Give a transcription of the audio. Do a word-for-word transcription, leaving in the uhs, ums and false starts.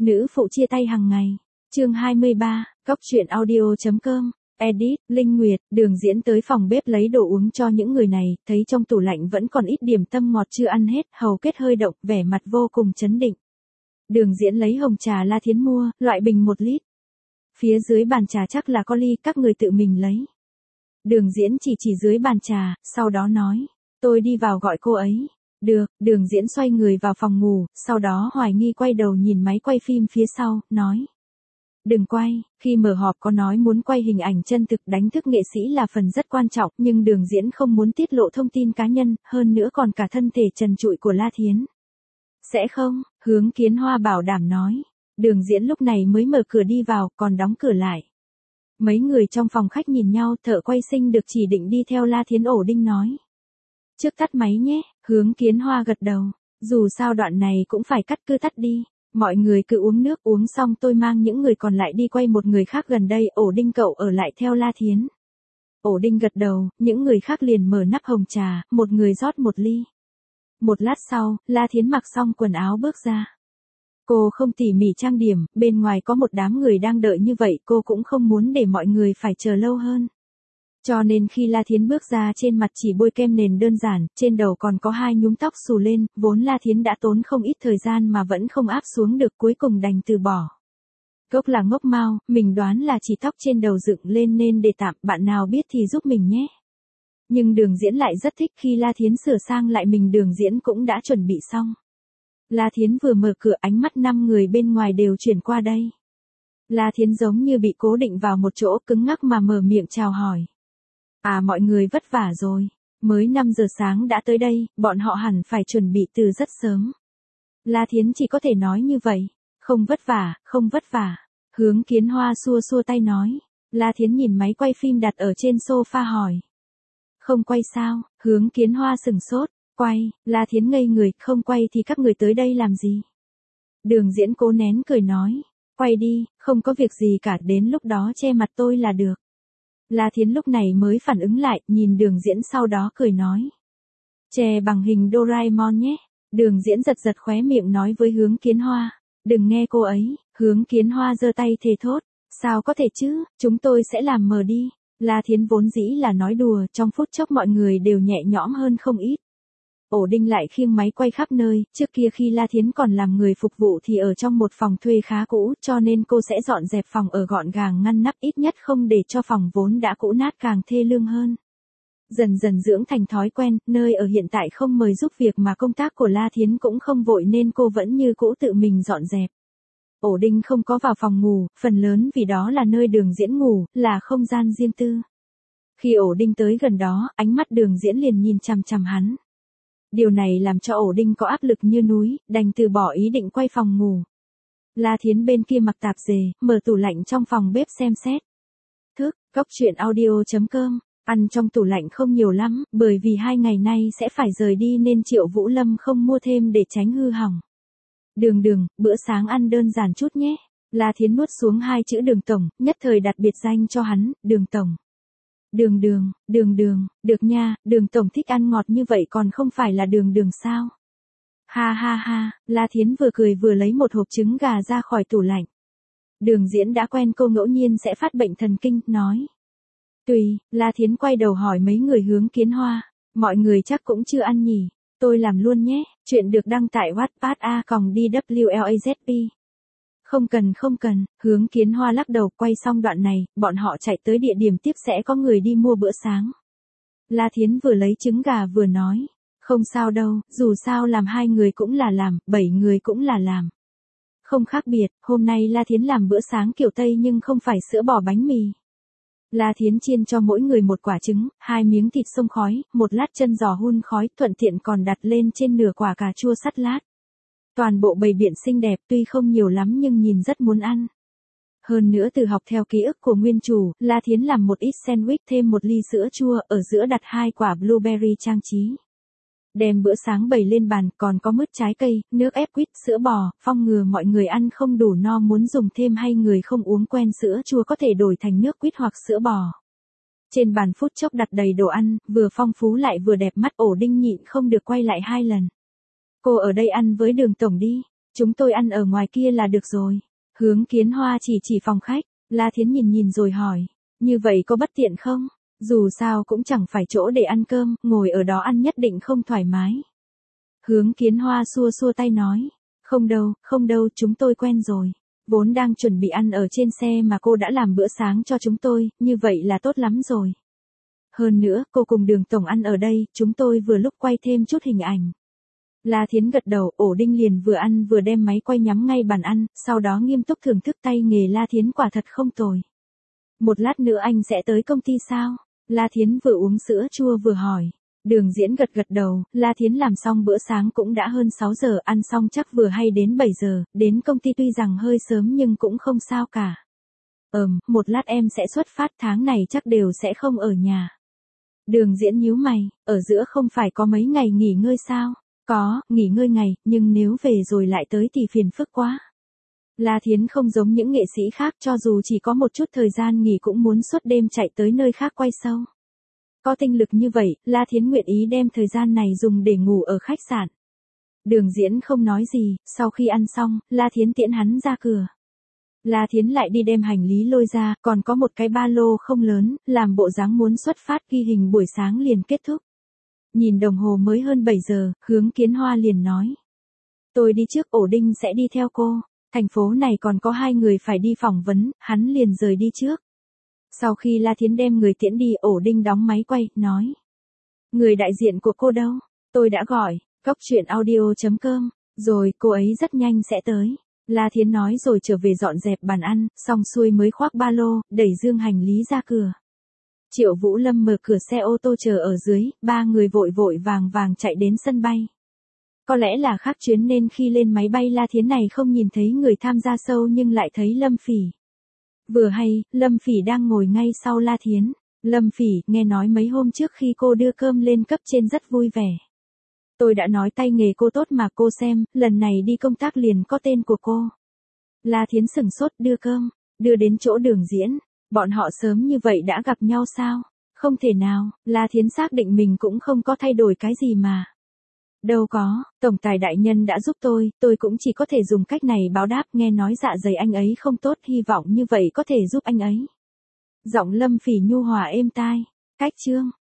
Nữ phụ chia tay hàng ngày. Chương hai mươi ba, Cóc truyện audio chấm com. Edit, Linh Nguyệt, Đường Diễn tới phòng bếp lấy đồ uống cho những người này, thấy trong tủ lạnh vẫn còn ít điểm tâm ngọt chưa ăn hết, hầu kết hơi động, vẻ mặt vô cùng chấn định. Đường Diễn lấy hồng trà La Thiến mua, loại bình một lít. Phía dưới bàn trà chắc là có ly, các người tự mình lấy. Đường Diễn chỉ chỉ dưới bàn trà, sau đó nói, tôi đi vào gọi cô ấy. Được, Đường Diễn xoay người vào phòng ngủ, sau đó hoài nghi quay đầu nhìn máy quay phim phía sau, nói. Đừng quay, khi mở họp có nói muốn quay hình ảnh chân thực đánh thức nghệ sĩ là phần rất quan trọng, nhưng Đường Diễn không muốn tiết lộ thông tin cá nhân, hơn nữa còn cả thân thể trần trụi của La Thiến. Sẽ không, Hướng Kiến Hoa bảo đảm nói. Đường Diễn lúc này mới mở cửa đi vào, còn đóng cửa lại. Mấy người trong phòng khách nhìn nhau, thợ quay sinh được chỉ định đi theo La Thiến. Ổ Đinh nói. Trước tắt máy nhé, Hướng Kiến Hoa gật đầu. Dù sao đoạn này cũng phải cắt, cứ tắt đi. Mọi người cứ uống nước, uống xong tôi mang những người còn lại đi quay một người khác gần đây. Ổ Đinh cậu ở lại theo La Thiến. Ổ Đinh gật đầu, những người khác liền mở nắp hồng trà, một người rót một ly. Một lát sau, La Thiến mặc xong quần áo bước ra. Cô không tỉ mỉ trang điểm, bên ngoài có một đám người đang đợi như vậy, cô cũng không muốn để mọi người phải chờ lâu hơn. Cho nên khi La Thiến bước ra, trên mặt chỉ bôi kem nền đơn giản, trên đầu còn có hai nhúm tóc xù lên, vốn La Thiến đã tốn không ít thời gian mà vẫn không áp xuống được, cuối cùng đành từ bỏ. Gốc là ngốc mau, mình đoán là chỉ tóc trên đầu dựng lên nên để tạm, bạn nào biết thì giúp mình nhé. Nhưng Đường Diễn lại rất thích khi La Thiến sửa sang lại mình. Đường Diễn cũng đã chuẩn bị xong. La Thiến vừa mở cửa, ánh mắt năm người bên ngoài đều chuyển qua đây. La Thiến giống như bị cố định vào một chỗ, cứng ngắc mà mở miệng chào hỏi. À, mọi người vất vả rồi, mới năm giờ sáng đã tới đây, bọn họ hẳn phải chuẩn bị từ rất sớm. La Thiến chỉ có thể nói như vậy, không vất vả, không vất vả. Hướng Kiến Hoa xua xua tay nói. La Thiến nhìn máy quay phim đặt ở trên sofa hỏi. Không quay sao? Hướng Kiến Hoa sừng sốt. Quay, La Thiến ngây người, không quay thì các người tới đây làm gì? Đường Diễn cố nén cười nói. Quay đi, không có việc gì cả, đến lúc đó che mặt tôi là được. La Thiến lúc này mới phản ứng lại, nhìn Đường Diễn sau đó cười nói. Che bằng hình Doraemon nhé. Đường Diễn giật giật khóe miệng nói với Hướng Kiến Hoa. Đừng nghe cô ấy. Hướng Kiến Hoa giơ tay thề thốt. Sao có thể chứ, chúng tôi sẽ làm mờ đi. La Thiến vốn dĩ là nói đùa, trong phút chốc mọi người đều nhẹ nhõm hơn không ít. Ổ Đinh lại khiêng máy quay khắp nơi, trước kia khi La Thiến còn làm người phục vụ thì ở trong một phòng thuê khá cũ, cho nên cô sẽ dọn dẹp phòng ở gọn gàng ngăn nắp, ít nhất không để cho phòng vốn đã cũ nát càng thê lương hơn. Dần dần dưỡng thành thói quen, nơi ở hiện tại không mời giúp việc mà công tác của La Thiến cũng không vội nên cô vẫn như cũ tự mình dọn dẹp. Ổ Đinh không có vào phòng ngủ, phần lớn vì đó là nơi Đường Diễn ngủ, là không gian riêng tư. Khi Ổ Đinh tới gần đó, ánh mắt Đường Diễn liền nhìn chằm chằm hắn. Điều này làm cho Ổ Đinh có áp lực như núi, đành từ bỏ ý định quay phòng ngủ. La Thiến bên kia mặc tạp dề, mở tủ lạnh trong phòng bếp xem xét. Thức, Cóc truyện audio chấm com, ăn trong tủ lạnh không nhiều lắm, bởi vì hai ngày nay sẽ phải rời đi nên Triệu Vũ Lâm không mua thêm để tránh hư hỏng. Đường Đường, bữa sáng ăn đơn giản chút nhé. La Thiến nuốt xuống hai chữ Đường Tổng, nhất thời đặt biệt danh cho hắn, Đường Tổng. Đường Đường, Đường Đường, được nha, Đường Tổng thích ăn ngọt như vậy còn không phải là Đường Đường sao? Ha ha ha, La Thiến vừa cười vừa lấy một hộp trứng gà ra khỏi tủ lạnh. Đường Diễn đã quen cô ngẫu nhiên sẽ phát bệnh thần kinh, nói. Tùy, La Thiến quay đầu hỏi mấy người Hướng Kiến Hoa, mọi người chắc cũng chưa ăn nhỉ, tôi làm luôn nhé, chuyện được đăng tại Wattpad a còng đê vê lờ a zét pê. Không cần không cần, Hướng Kiến Hoa lắc đầu. Quay xong đoạn này, bọn họ chạy tới địa điểm tiếp sẽ có người đi mua bữa sáng. La Thiến vừa lấy trứng gà vừa nói, không sao đâu, dù sao làm hai người cũng là làm, bảy người cũng là làm. Không khác biệt, hôm nay La Thiến làm bữa sáng kiểu Tây nhưng không phải sữa bò bánh mì. La Thiến chiên cho mỗi người một quả trứng, hai miếng thịt xông khói, một lát chân giò hun khói, thuận tiện còn đặt lên trên nửa quả cà chua sắt lát. Toàn bộ bày biện xinh đẹp, tuy không nhiều lắm nhưng nhìn rất muốn ăn. Hơn nữa từ học theo ký ức của nguyên chủ, La Thiến làm một ít sandwich thêm một ly sữa chua, ở giữa đặt hai quả blueberry trang trí. Đem bữa sáng bày lên bàn, còn có mứt trái cây, nước ép quýt, sữa bò, phong ngừa mọi người ăn không đủ no muốn dùng thêm hay người không uống quen sữa chua có thể đổi thành nước quýt hoặc sữa bò. Trên bàn phút chốc đặt đầy đồ ăn, vừa phong phú lại vừa đẹp mắt. Ổ Đinh nhịn không được quay lại hai lần. Cô ở đây ăn với Đường Tổng đi. Chúng tôi ăn ở ngoài kia là được rồi. Hướng Kiến Hoa chỉ chỉ phòng khách, La Thiến nhìn nhìn rồi hỏi, như vậy có bất tiện không? Dù sao cũng chẳng phải chỗ để ăn cơm, ngồi ở đó ăn nhất định không thoải mái. Hướng Kiến Hoa xua xua tay nói, không đâu, không đâu, chúng tôi quen rồi. Vốn đang chuẩn bị ăn ở trên xe mà cô đã làm bữa sáng cho chúng tôi, như vậy là tốt lắm rồi. Hơn nữa, cô cùng Đường tổng ăn ở đây, chúng tôi vừa lúc quay thêm chút hình ảnh. La Thiến gật đầu, Ổ Đinh liền vừa ăn vừa đem máy quay nhắm ngay bàn ăn, sau đó nghiêm túc thưởng thức tay nghề La Thiến quả thật không tồi. Một lát nữa anh sẽ tới công ty sao? La Thiến vừa uống sữa chua vừa hỏi. Đường Diễn gật gật đầu, La Thiến làm xong bữa sáng cũng đã hơn sáu giờ, ăn xong chắc vừa hay đến bảy giờ, đến công ty tuy rằng hơi sớm nhưng cũng không sao cả. Ừm, một lát em sẽ xuất phát, tháng này chắc đều sẽ không ở nhà. Đường Diễn nhíu mày, ở giữa không phải có mấy ngày nghỉ ngơi sao? Có, nghỉ ngơi ngày, nhưng nếu về rồi lại tới thì phiền phức quá. La Thiến không giống những nghệ sĩ khác, cho dù chỉ có một chút thời gian nghỉ cũng muốn suốt đêm chạy tới nơi khác quay show. Có tinh lực như vậy, La Thiến nguyện ý đem thời gian này dùng để ngủ ở khách sạn. Đường Diễn không nói gì, sau khi ăn xong, La Thiến tiễn hắn ra cửa. La Thiến lại đi đem hành lý lôi ra, còn có một cái ba lô không lớn, làm bộ dáng muốn xuất phát ghi hình buổi sáng liền kết thúc. Nhìn đồng hồ mới hơn bảy giờ, Hướng Kiến Hoa liền nói. Tôi đi trước, Ổ Đinh sẽ đi theo cô. Thành phố này còn có hai người phải đi phỏng vấn, hắn liền rời đi trước. Sau khi La Thiến đem người tiễn đi, Ổ Đinh đóng máy quay, nói. Người đại diện của cô đâu? Tôi đã gọi, cóc truyện audio chấm com, rồi cô ấy rất nhanh sẽ tới. La Thiến nói rồi trở về dọn dẹp bàn ăn, xong xuôi mới khoác ba lô, đẩy dương hành lý ra cửa. Triệu Vũ Lâm mở cửa xe ô tô chờ ở dưới, ba người vội vội vàng vàng chạy đến sân bay. Có lẽ là khác chuyến nên khi lên máy bay La Thiến này không nhìn thấy người tham gia show nhưng lại thấy Lâm Phỉ. Vừa hay, Lâm Phỉ đang ngồi ngay sau La Thiến. Lâm Phỉ, nghe nói mấy hôm trước khi cô đưa cơm lên cấp trên rất vui vẻ. Tôi đã nói tay nghề cô tốt mà cô xem, lần này đi công tác liền có tên của cô. La Thiến sửng sốt, đưa cơm, đưa đến chỗ Đường Diễn. Bọn họ sớm như vậy đã gặp nhau sao? Không thể nào, La Thiến xác định mình cũng không có thay đổi cái gì mà. Đâu có, tổng tài đại nhân đã giúp tôi, tôi cũng chỉ có thể dùng cách này báo đáp, nghe nói dạ dày anh ấy không tốt, hy vọng như vậy có thể giúp anh ấy. Giọng Lâm Phỉ nhu hòa êm tai, cách chương.